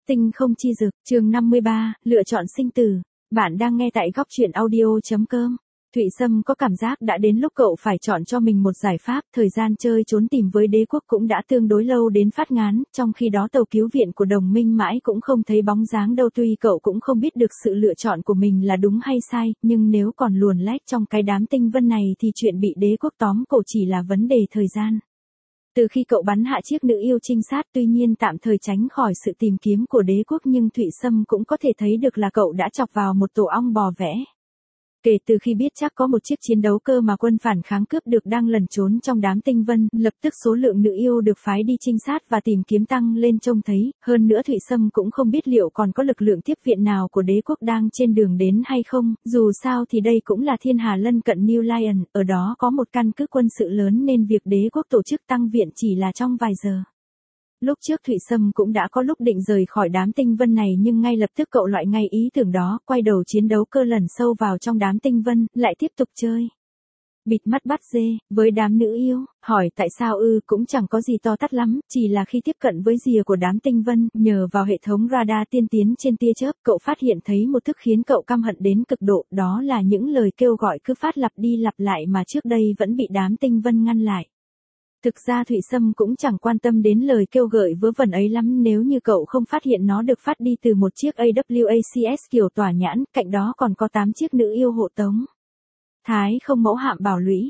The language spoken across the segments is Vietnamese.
Tinh không chi dực, chương 53, lựa chọn sinh tử. Bạn đang nghe tại góc truyện audio.com. Thụy Sâm có cảm giác đã đến lúc cậu phải chọn cho mình một giải pháp, thời gian chơi trốn tìm với đế quốc cũng đã tương đối lâu đến phát ngán, trong khi đó tàu cứu viện của đồng minh mãi cũng không thấy bóng dáng đâu. Tuy cậu cũng không biết được sự lựa chọn của mình là đúng hay sai, nhưng nếu còn luồn lách trong cái đám tinh vân này thì chuyện bị đế quốc tóm cổ chỉ là vấn đề thời gian. Từ khi cậu bắn hạ chiếc nữ yêu trinh sát tuy nhiên tạm thời tránh khỏi sự tìm kiếm của đế quốc, nhưng Thụy Sâm cũng có thể thấy được là cậu đã chọc vào một tổ ong bò vẽ. Kể từ khi biết chắc có một chiếc chiến đấu cơ mà quân phản kháng cướp được đang lẩn trốn trong đám tinh vân, lập tức số lượng nữ yêu được phái đi trinh sát và tìm kiếm tăng lên trông thấy, hơn nữa Thụy Sâm cũng không biết liệu còn có lực lượng tiếp viện nào của đế quốc đang trên đường đến hay không, dù sao thì đây cũng là thiên hà lân cận New Lion, ở đó có một căn cứ quân sự lớn nên việc đế quốc tổ chức tăng viện chỉ là trong vài giờ. Lúc trước Thụy Sâm cũng đã có lúc định rời khỏi đám tinh vân này, nhưng ngay lập tức cậu loại ngay ý tưởng đó, quay đầu chiến đấu cơ lẩn sâu vào trong đám tinh vân, lại tiếp tục chơi bịt mắt bắt dê với đám nữ yêu. Hỏi tại sao cũng chẳng có gì to tát lắm, chỉ là khi tiếp cận với rìa của đám tinh vân, nhờ vào hệ thống radar tiên tiến trên tia chớp, cậu phát hiện thấy một thức khiến cậu căm hận đến cực độ, đó là những lời kêu gọi cứ phát lặp đi lặp lại mà trước đây vẫn bị đám tinh vân ngăn lại. Thực ra Thụy Sâm cũng chẳng quan tâm đến lời kêu gợi vớ vẩn ấy lắm, nếu như cậu không phát hiện nó được phát đi từ một chiếc AWACS kiểu tỏa nhãn, cạnh đó còn có 8 chiếc nữ yêu hộ tống. Thái không mẫu hạm bảo lũy,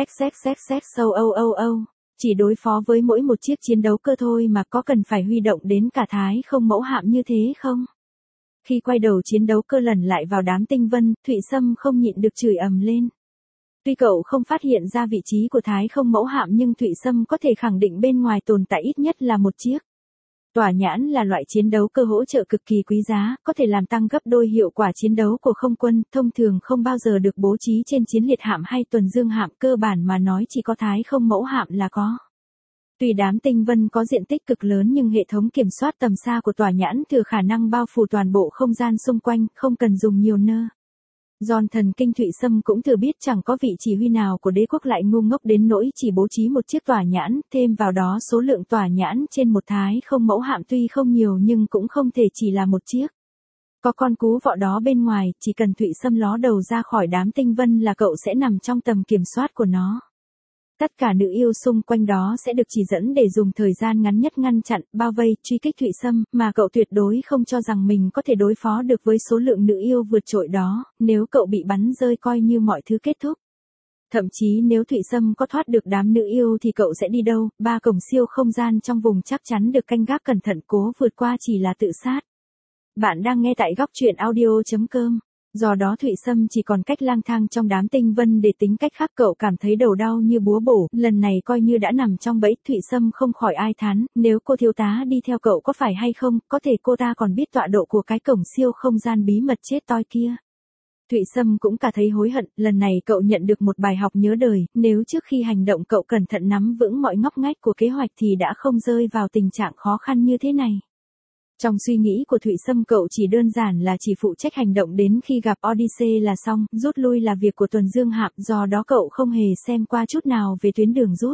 chỉ đối phó với mỗi một chiếc chiến đấu cơ thôi mà có cần phải huy động đến cả Thái không mẫu hạm như thế không? Khi quay đầu chiến đấu cơ lần lại vào đám tinh vân, Thụy Sâm không nhịn được chửi ầm lên. Tuy cậu không phát hiện ra vị trí của Thái không mẫu hạm nhưng Thụy Sâm có thể khẳng định bên ngoài tồn tại ít nhất là một chiếc. Tỏa nhãn là loại chiến đấu cơ hỗ trợ cực kỳ quý giá, có thể làm tăng gấp đôi hiệu quả chiến đấu của không quân, thông thường không bao giờ được bố trí trên chiến liệt hạm hay tuần dương hạm, cơ bản mà nói chỉ có Thái không mẫu hạm là có. Tuy đám tinh vân có diện tích cực lớn nhưng hệ thống kiểm soát tầm xa của tỏa nhãn thừa khả năng bao phủ toàn bộ không gian xung quanh, không cần dùng nhiều nơ. Giòn thần kinh Thụy Sâm cũng thừa biết chẳng có vị chỉ huy nào của đế quốc lại ngu ngốc đến nỗi chỉ bố trí một chiếc tỏa nhãn, thêm vào đó số lượng tỏa nhãn trên một Thái không mẫu hạm tuy không nhiều nhưng cũng không thể chỉ là một chiếc. Có con cú vọ đó bên ngoài, chỉ cần Thụy Sâm ló đầu ra khỏi đám tinh vân là cậu sẽ nằm trong tầm kiểm soát của nó. Tất cả nữ yêu xung quanh đó sẽ được chỉ dẫn để dùng thời gian ngắn nhất ngăn chặn, bao vây, truy kích Thụy Sâm, mà cậu tuyệt đối không cho rằng mình có thể đối phó được với số lượng nữ yêu vượt trội đó, nếu cậu bị bắn rơi coi như mọi thứ kết thúc. Thậm chí nếu Thụy Sâm có thoát được đám nữ yêu thì cậu sẽ đi đâu, 3 cổng siêu không gian trong vùng chắc chắn được canh gác cẩn thận, cố vượt qua chỉ là tự sát. Bạn đang nghe tại góc truyện audio.com. Do đó Thụy Sâm chỉ còn cách lang thang trong đám tinh vân để tính cách khác. Cậu cảm thấy đầu đau như búa bổ, lần này coi như đã nằm trong bẫy. Thụy Sâm không khỏi ai thán, nếu cô thiếu tá đi theo cậu có phải hay không, có thể cô ta còn biết tọa độ của cái cổng siêu không gian bí mật chết toi kia. Thụy Sâm cũng cả thấy hối hận, lần này cậu nhận được một bài học nhớ đời, nếu trước khi hành động cậu cẩn thận nắm vững mọi ngóc ngách của kế hoạch thì đã không rơi vào tình trạng khó khăn như thế này. Trong suy nghĩ của Thụy Sâm cậu chỉ đơn giản là chỉ phụ trách hành động đến khi gặp Odyssey là xong, rút lui là việc của tuần dương hạm, do đó cậu không hề xem qua chút nào về tuyến đường rút.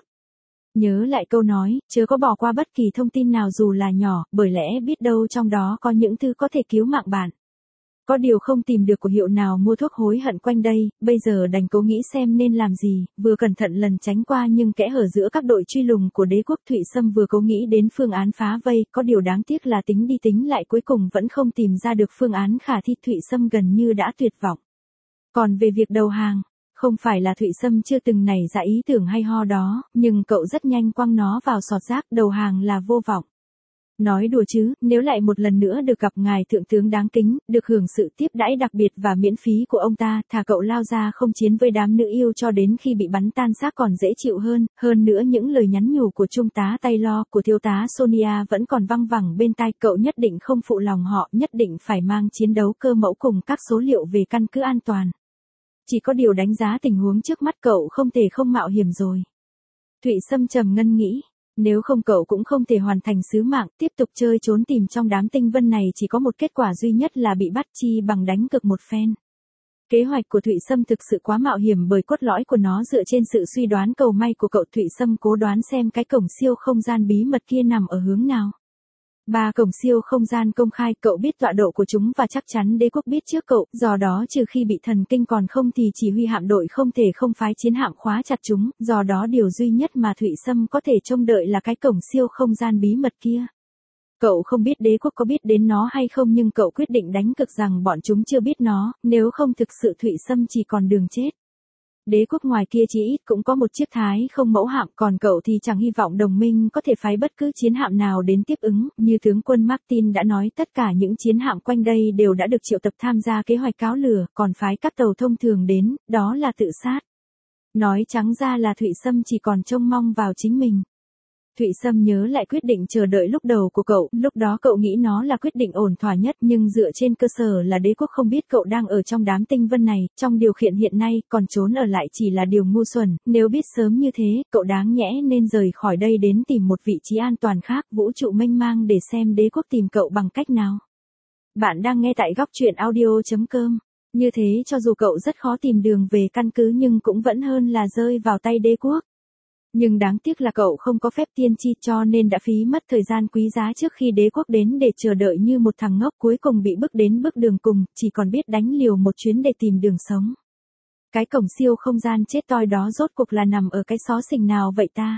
Nhớ lại câu nói, chớ có bỏ qua bất kỳ thông tin nào dù là nhỏ, bởi lẽ biết đâu trong đó có những thứ có thể cứu mạng bạn. Có điều không tìm được của hiệu nào mua thuốc hối hận quanh đây, bây giờ đành cố nghĩ xem nên làm gì, vừa cẩn thận lần tránh qua nhưng kẽ hở giữa các đội truy lùng của đế quốc. Thụy Sâm vừa cố nghĩ đến phương án phá vây, có điều đáng tiếc là tính đi tính lại cuối cùng vẫn không tìm ra được phương án khả thi. Thụy Sâm gần như đã tuyệt vọng. Còn về việc đầu hàng, không phải là Thụy Sâm chưa từng nảy ra ý tưởng hay ho đó, nhưng cậu rất nhanh quăng nó vào sọt rác, đầu hàng là vô vọng. Nói đùa chứ, nếu lại một lần nữa được gặp ngài thượng tướng đáng kính, được hưởng sự tiếp đãi đặc biệt và miễn phí của ông ta, thà cậu lao ra không chiến với đám nữ yêu cho đến khi bị bắn tan xác còn dễ chịu hơn nữa những lời nhắn nhủ của trung tá Taylor, của thiếu tá Sonia vẫn còn văng vẳng bên tai. Cậu nhất định không phụ lòng họ, nhất định phải mang chiến đấu cơ mẫu cùng các số liệu về căn cứ an toàn. Chỉ có điều đánh giá tình huống trước mắt cậu không thể không mạo hiểm rồi. Thụy Sâm trầm ngâm nghĩ. Nếu không cậu cũng không thể hoàn thành sứ mạng, tiếp tục chơi trốn tìm trong đám tinh vân này chỉ có một kết quả duy nhất là bị bắt, chi bằng đánh cược một phen. Kế hoạch của Thụy Sâm thực sự quá mạo hiểm bởi cốt lõi của nó dựa trên sự suy đoán cầu may của cậu. Thụy Sâm cố đoán xem cái cổng siêu không gian bí mật kia nằm ở hướng nào. Ba cổng siêu không gian công khai, cậu biết tọa độ của chúng và chắc chắn đế quốc biết trước cậu, do đó trừ khi bị thần kinh còn không thì chỉ huy hạm đội không thể không phái chiến hạm khóa chặt chúng, do đó điều duy nhất mà Thụy Sâm có thể trông đợi là cái cổng siêu không gian bí mật kia. Cậu không biết đế quốc có biết đến nó hay không nhưng cậu quyết định đánh cược rằng bọn chúng chưa biết nó, nếu không thực sự Thụy Sâm chỉ còn đường chết. Đế quốc ngoài kia chỉ ít cũng có một chiếc Thái không mẫu hạm, còn cậu thì chẳng hy vọng đồng minh có thể phái bất cứ chiến hạm nào đến tiếp ứng, như tướng quân Martin đã nói tất cả những chiến hạm quanh đây đều đã được triệu tập tham gia kế hoạch cáo lửa, còn phái các tàu thông thường đến, đó là tự sát. Nói trắng ra là Thụy Sâm chỉ còn trông mong vào chính mình. Thụy Sâm nhớ lại quyết định chờ đợi lúc đầu của cậu, lúc đó cậu nghĩ nó là quyết định ổn thỏa nhất nhưng dựa trên cơ sở là đế quốc không biết cậu đang ở trong đám tinh vân này, trong điều kiện hiện nay, còn trốn ở lại chỉ là điều ngu xuẩn, nếu biết sớm như thế, cậu đáng nhẽ nên rời khỏi đây đến tìm một vị trí an toàn khác, vũ trụ mênh mang để xem đế quốc tìm cậu bằng cách nào. Bạn đang nghe tại góc truyện audio.com. Như thế cho dù cậu rất khó tìm đường về căn cứ nhưng cũng vẫn hơn là rơi vào tay đế quốc. Nhưng đáng tiếc là cậu không có phép tiên tri cho nên đã phí mất thời gian quý giá trước khi đế quốc đến để chờ đợi như một thằng ngốc cuối cùng bị bước đến bước đường cùng, chỉ còn biết đánh liều một chuyến để tìm đường sống. Cái cổng siêu không gian chết toi đó rốt cuộc là nằm ở cái xó xỉnh nào vậy ta?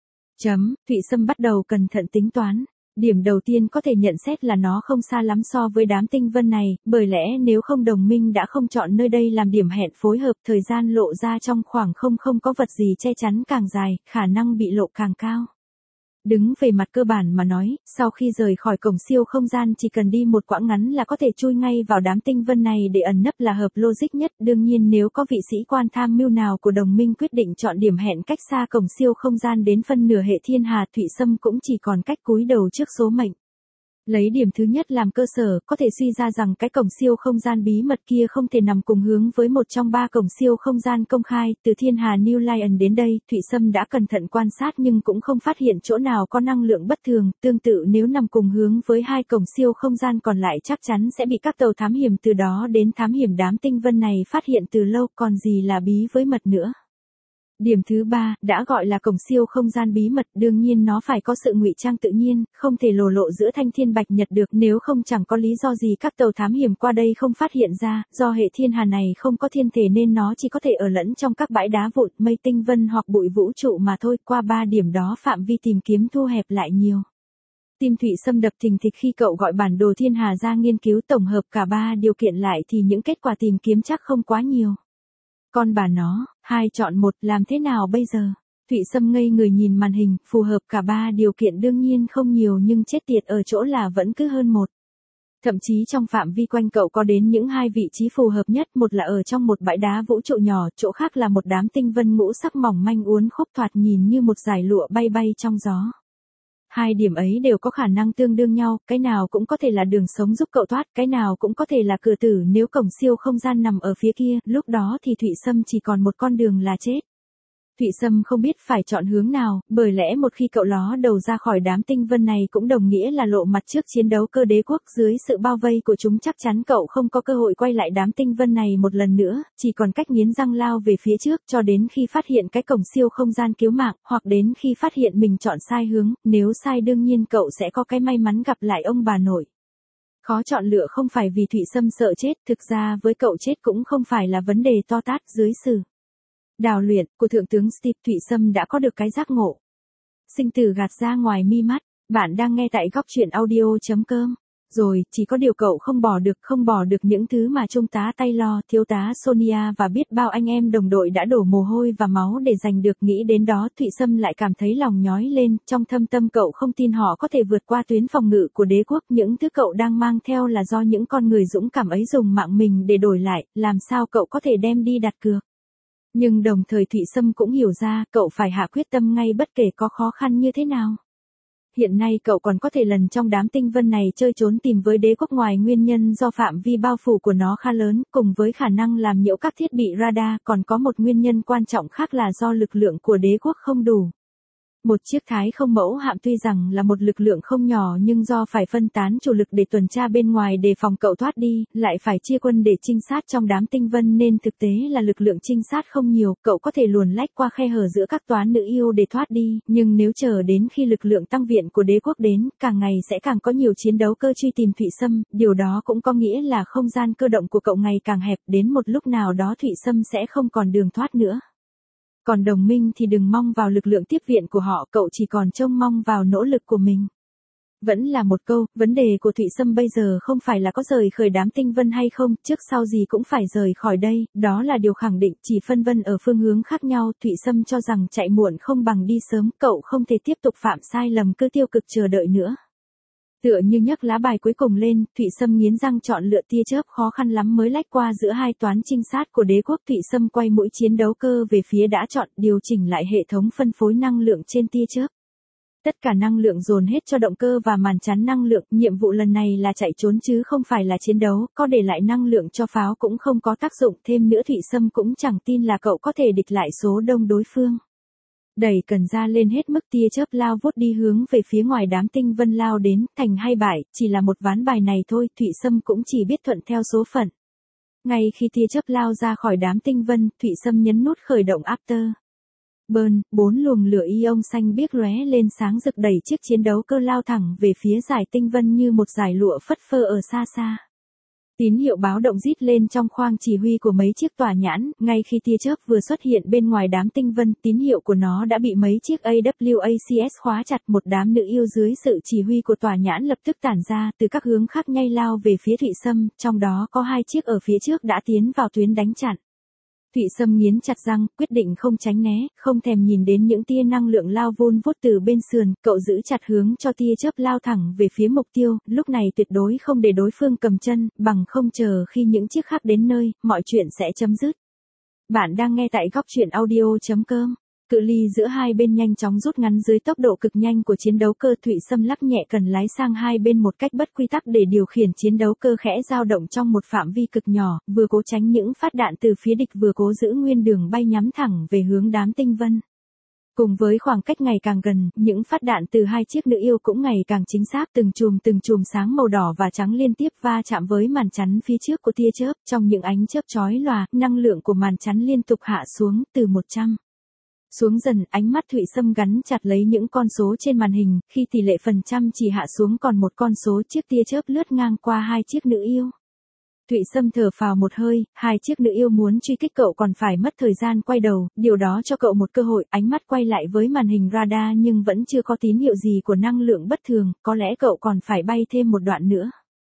Thụy Sâm bắt đầu cẩn thận tính toán. Điểm đầu tiên có thể nhận xét là nó không xa lắm so với đám tinh vân này, bởi lẽ nếu không đồng minh đã không chọn nơi đây làm điểm hẹn phối hợp, thời gian lộ ra trong khoảng không có vật gì che chắn càng dài, khả năng bị lộ càng cao. Đứng về mặt cơ bản mà nói, sau khi rời khỏi cổng siêu không gian chỉ cần đi một quãng ngắn là có thể chui ngay vào đám tinh vân này để ẩn nấp là hợp logic nhất. Đương nhiên nếu có vị sĩ quan tham mưu nào của đồng minh quyết định chọn điểm hẹn cách xa cổng siêu không gian đến phân nửa hệ thiên hà, Thụy Sâm cũng chỉ còn cách cúi đầu trước số mệnh. Lấy điểm thứ nhất làm cơ sở, có thể suy ra rằng cái cổng siêu không gian bí mật kia không thể nằm cùng hướng với một trong ba cổng siêu không gian công khai, từ thiên hà New Lion đến đây, Thụy Sâm đã cẩn thận quan sát nhưng cũng không phát hiện chỗ nào có năng lượng bất thường, tương tự nếu nằm cùng hướng với hai cổng siêu không gian còn lại chắc chắn sẽ bị các tàu thám hiểm từ đó đến thám hiểm đám tinh vân này phát hiện từ lâu, còn gì là bí với mật nữa. Điểm thứ ba, đã gọi là cổng siêu không gian bí mật, đương nhiên nó phải có sự ngụy trang tự nhiên, không thể lộ giữa thanh thiên bạch nhật được, nếu không chẳng có lý do gì các tàu thám hiểm qua đây không phát hiện ra, do hệ thiên hà này không có thiên thể nên nó chỉ có thể ở lẫn trong các bãi đá vụn, mây tinh vân hoặc bụi vũ trụ mà thôi, qua ba điểm đó phạm vi tìm kiếm thu hẹp lại nhiều. Tim Thụy Sâm đập thình thịch khi cậu gọi bản đồ thiên hà ra nghiên cứu tổng hợp cả ba điều kiện lại thì những kết quả tìm kiếm chắc không quá nhiều. Con bà nó, 2 chọn 1, làm thế nào bây giờ? Thụy Sâm ngây người nhìn màn hình, phù hợp cả ba điều kiện đương nhiên không nhiều nhưng chết tiệt ở chỗ là vẫn cứ hơn 1. Thậm chí trong phạm vi quanh cậu có đến những 2 vị trí phù hợp nhất, một là ở trong một bãi đá vũ trụ nhỏ, chỗ khác là một đám tinh vân ngũ sắc mỏng manh uốn khúc thoạt nhìn như một dải lụa bay bay trong gió. 2 điểm ấy đều có khả năng tương đương nhau, cái nào cũng có thể là đường sống giúp cậu thoát, cái nào cũng có thể là cửa tử nếu cổng siêu không gian nằm ở phía kia, lúc đó thì Thụy Sâm chỉ còn một con đường là chết. Thụy Sâm không biết phải chọn hướng nào, bởi lẽ một khi cậu ló đầu ra khỏi đám tinh vân này cũng đồng nghĩa là lộ mặt trước chiến đấu cơ đế quốc, dưới sự bao vây của chúng chắc chắn cậu không có cơ hội quay lại đám tinh vân này một lần nữa, chỉ còn cách nghiến răng lao về phía trước cho đến khi phát hiện cái cổng siêu không gian cứu mạng, hoặc đến khi phát hiện mình chọn sai hướng, nếu sai đương nhiên cậu sẽ có cái may mắn gặp lại ông bà nội. Khó chọn lựa không phải vì Thụy Sâm sợ chết, thực ra với cậu chết cũng không phải là vấn đề to tát dưới sự đào luyện của Thượng tướng Steve. Thụy Sâm đã có được cái giác ngộ. Sinh tử gạt ra ngoài mi mắt, bạn đang nghe tại góc truyện audio.com. Rồi, chỉ có điều cậu không bỏ được những thứ mà trung tá Taylor, thiếu tá Sonia và biết bao anh em đồng đội đã đổ mồ hôi và máu để giành được. Nghĩ đến đó Thụy Sâm lại cảm thấy lòng nhói lên, trong thâm tâm cậu không tin họ có thể vượt qua tuyến phòng ngự của đế quốc, những thứ cậu đang mang theo là do những con người dũng cảm ấy dùng mạng mình để đổi lại, làm sao cậu có thể đem đi đặt cược. Nhưng đồng thời Thụy Sâm cũng hiểu ra, cậu phải hạ quyết tâm ngay bất kể có khó khăn như thế nào. Hiện nay cậu còn có thể lần trong đám tinh vân này chơi trốn tìm với đế quốc ngoài nguyên nhân do phạm vi bao phủ của nó khá lớn, cùng với khả năng làm nhiễu các thiết bị radar, còn có một nguyên nhân quan trọng khác là do lực lượng của đế quốc không đủ. Một chiếc Thái không mẫu hạm tuy rằng là một lực lượng không nhỏ nhưng do phải phân tán chủ lực để tuần tra bên ngoài đề phòng cậu thoát đi, lại phải chia quân để trinh sát trong đám tinh vân nên thực tế là lực lượng trinh sát không nhiều, cậu có thể luồn lách qua khe hở giữa các toán nữ yêu để thoát đi, nhưng nếu chờ đến khi lực lượng tăng viện của đế quốc đến, càng ngày sẽ càng có nhiều chiến đấu cơ truy tìm Thụy Sâm, điều đó cũng có nghĩa là không gian cơ động của cậu ngày càng hẹp, đến một lúc nào đó Thụy Sâm sẽ không còn đường thoát nữa. Còn đồng minh thì đừng mong vào lực lượng tiếp viện của họ, cậu chỉ còn trông mong vào nỗ lực của mình. Vẫn là một câu, vấn đề của Thụy Sâm bây giờ không phải là có rời khỏi đám tinh vân hay không, trước sau gì cũng phải rời khỏi đây, đó là điều khẳng định, chỉ phân vân ở phương hướng khác nhau. Thụy Sâm cho rằng chạy muộn không bằng đi sớm, cậu không thể tiếp tục phạm sai lầm cứ tiêu cực chờ đợi nữa. Tựa như nhấc lá bài cuối cùng lên, Thụy Sâm nghiến răng chọn lựa tia chớp khó khăn lắm mới lách qua giữa hai toán trinh sát của đế quốc. Thụy Sâm quay mũi chiến đấu cơ về phía đã chọn, điều chỉnh lại hệ thống phân phối năng lượng trên tia chớp. Tất cả năng lượng dồn hết cho động cơ và màn chắn năng lượng, nhiệm vụ lần này là chạy trốn chứ không phải là chiến đấu, có để lại năng lượng cho pháo cũng không có tác dụng, thêm nữa Thụy Sâm cũng chẳng tin là cậu có thể địch lại số đông đối phương. Đẩy cần ra lên hết mức, tia chớp lao vút đi hướng về phía ngoài đám tinh vân lao đến, thành hay bại, chỉ là một ván bài này thôi, Thụy Sâm cũng chỉ biết thuận theo số phận. Ngay khi tia chớp lao ra khỏi đám tinh vân, Thụy Sâm nhấn nút khởi động After Burn, 4 luồng lửa ion xanh biếc lóe lên sáng rực đẩy chiếc chiến đấu cơ lao thẳng về phía dải tinh vân như một dải lụa phất phơ ở xa xa. Tín hiệu báo động rít lên trong khoang chỉ huy của mấy chiếc tòa nhãn, ngay khi tia chớp vừa xuất hiện bên ngoài đám tinh vân, tín hiệu của nó đã bị mấy chiếc AWACS khóa chặt. Một đám nữ yêu dưới sự chỉ huy của tòa nhãn lập tức tản ra, từ các hướng khác nhảy lao về phía Thụy Sâm, trong đó có 2 chiếc ở phía trước đã tiến vào tuyến đánh chặn. Thụy Sâm nghiến chặt răng, quyết định không tránh né, không thèm nhìn đến những tia năng lượng lao vun vút từ bên sườn, cậu giữ chặt hướng cho tia chớp lao thẳng về phía mục tiêu, lúc này tuyệt đối không để đối phương cầm chân, bằng không chờ khi những chiếc khác đến nơi, mọi chuyện sẽ chấm dứt. Bạn đang nghe tại góc truyện audio.com. Cự ly giữa hai bên nhanh chóng rút ngắn dưới tốc độ cực nhanh của chiến đấu cơ. Thụy Sâm lắc nhẹ cần lái sang hai bên một cách bất quy tắc để điều khiển chiến đấu cơ khẽ dao động trong một phạm vi cực nhỏ, vừa cố tránh những phát đạn từ phía địch vừa cố giữ nguyên đường bay nhắm thẳng về hướng đám tinh vân. Cùng với khoảng cách ngày càng gần, những phát đạn từ 2 chiếc nữ yêu cũng ngày càng chính xác, từng chùm sáng màu đỏ và trắng liên tiếp va chạm với màn chắn phía trước của tia chớp, trong những ánh chớp chói lòa, năng lượng của màn chắn liên tục hạ xuống từ 100. Xuống dần, ánh mắt Thụy Sâm gắn chặt lấy những con số trên màn hình, khi tỷ lệ phần trăm chỉ hạ xuống còn một con số, chiếc tia chớp lướt ngang qua 2 chiếc nữ yêu. Thụy Sâm thở phào một hơi, 2 chiếc nữ yêu muốn truy kích cậu còn phải mất thời gian quay đầu, điều đó cho cậu một cơ hội, ánh mắt quay lại với màn hình radar nhưng vẫn chưa có tín hiệu gì của năng lượng bất thường, có lẽ cậu còn phải bay thêm một đoạn nữa.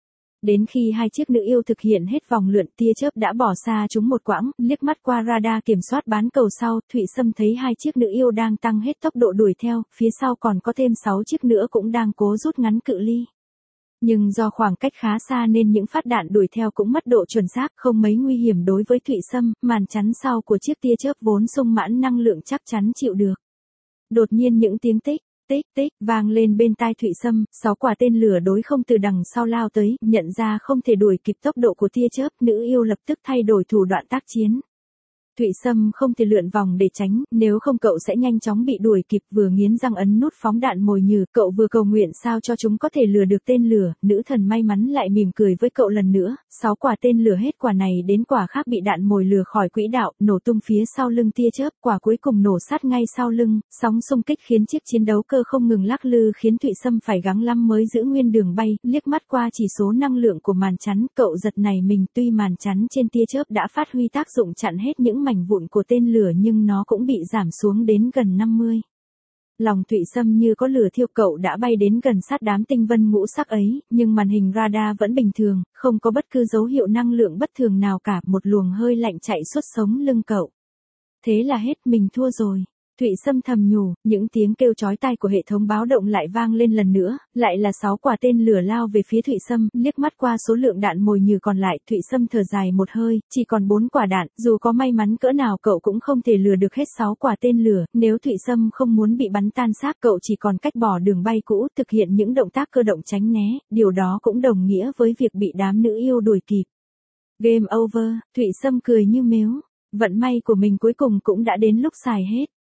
Đến khi 2 chiếc nữ yêu thực hiện hết vòng lượn, tia chớp đã bỏ xa chúng một quãng, liếc mắt qua radar kiểm soát bán cầu sau, Thụy Sâm thấy 2 chiếc nữ yêu đang tăng hết tốc độ đuổi theo, phía sau còn có thêm 6 chiếc nữa cũng đang cố rút ngắn cự ly. Nhưng do khoảng cách khá xa nên những phát đạn đuổi theo cũng mất độ chuẩn xác, không mấy nguy hiểm đối với Thụy Sâm, màn chắn sau của chiếc tia chớp vốn sung mãn năng lượng chắc chắn chịu được. Đột nhiên những tiếng tích vang lên bên tai Thụy Sâm, 6 quả tên lửa đối không từ đằng sau lao tới, nhận ra không thể đuổi kịp tốc độ của tia chớp, nữ yêu lập tức thay đổi thủ đoạn tác chiến. Thụy Sâm không thể lượn vòng để tránh, nếu không cậu sẽ nhanh chóng bị đuổi kịp, vừa nghiến răng ấn nút phóng đạn mồi nhử, cậu vừa cầu nguyện sao cho chúng có thể lừa được tên lửa, nữ thần may mắn lại mỉm cười với cậu lần nữa, 6 quả tên lửa hết quả này đến quả khác bị đạn mồi lừa khỏi quỹ đạo, nổ tung phía sau lưng tia chớp, quả cuối cùng nổ sát ngay sau lưng, sóng xung kích khiến chiếc chiến đấu cơ không ngừng lắc lư khiến Thụy Sâm phải gắng lắm mới giữ nguyên đường bay, liếc mắt qua chỉ số năng lượng của màn chắn, cậu giật nảy mình, tuy màn chắn trên tia chớp đã phát huy tác dụng chặn hết những mảnh vụn của tên lửa nhưng nó cũng bị giảm xuống đến gần 50. Lòng Thụy Sâm như có lửa thiêu, cậu đã bay đến gần sát đám tinh vân ngũ sắc ấy, nhưng màn hình radar vẫn bình thường, không có bất cứ dấu hiệu năng lượng bất thường nào cả, một luồng hơi lạnh chạy suốt sống lưng cậu. Thế là hết, mình thua rồi. Thụy Sâm thầm nhủ, những tiếng kêu chói tai của hệ thống báo động lại vang lên lần nữa, lại là 6 quả tên lửa lao về phía Thụy Sâm, liếc mắt qua số lượng đạn mồi nhử còn lại, Thụy Sâm thở dài một hơi, chỉ còn 4 quả đạn, dù có may mắn cỡ nào cậu cũng không thể lừa được hết 6 quả tên lửa, nếu Thụy Sâm không muốn bị bắn tan xác, cậu chỉ còn cách bỏ đường bay cũ, thực hiện những động tác cơ động tránh né, điều đó cũng đồng nghĩa với việc bị đám nữ yêu đuổi kịp. Game over, Thụy Sâm cười như mếu, vận may của mình cuối cùng cũng đã đến lúc xài hết.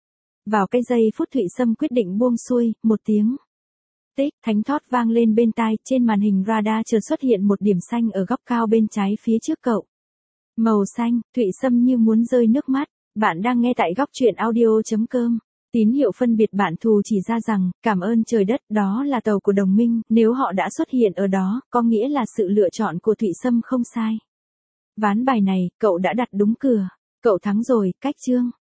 Vào cái giây phút Thụy Sâm quyết định buông xuôi, một tiếng tích thánh thót vang lên bên tai, trên màn hình radar chợt xuất hiện một điểm xanh ở góc cao bên trái phía trước cậu. Màu xanh, Thụy Sâm như muốn rơi nước mắt. Bạn đang nghe tại góc truyện audio.com. Tín hiệu phân biệt bản thù chỉ ra rằng, cảm ơn trời đất, đó là tàu của đồng minh, nếu họ đã xuất hiện ở đó, có nghĩa là sự lựa chọn của Thụy Sâm không sai. Ván bài này, cậu đã đặt đúng cửa. Cậu thắng rồi, cách chương.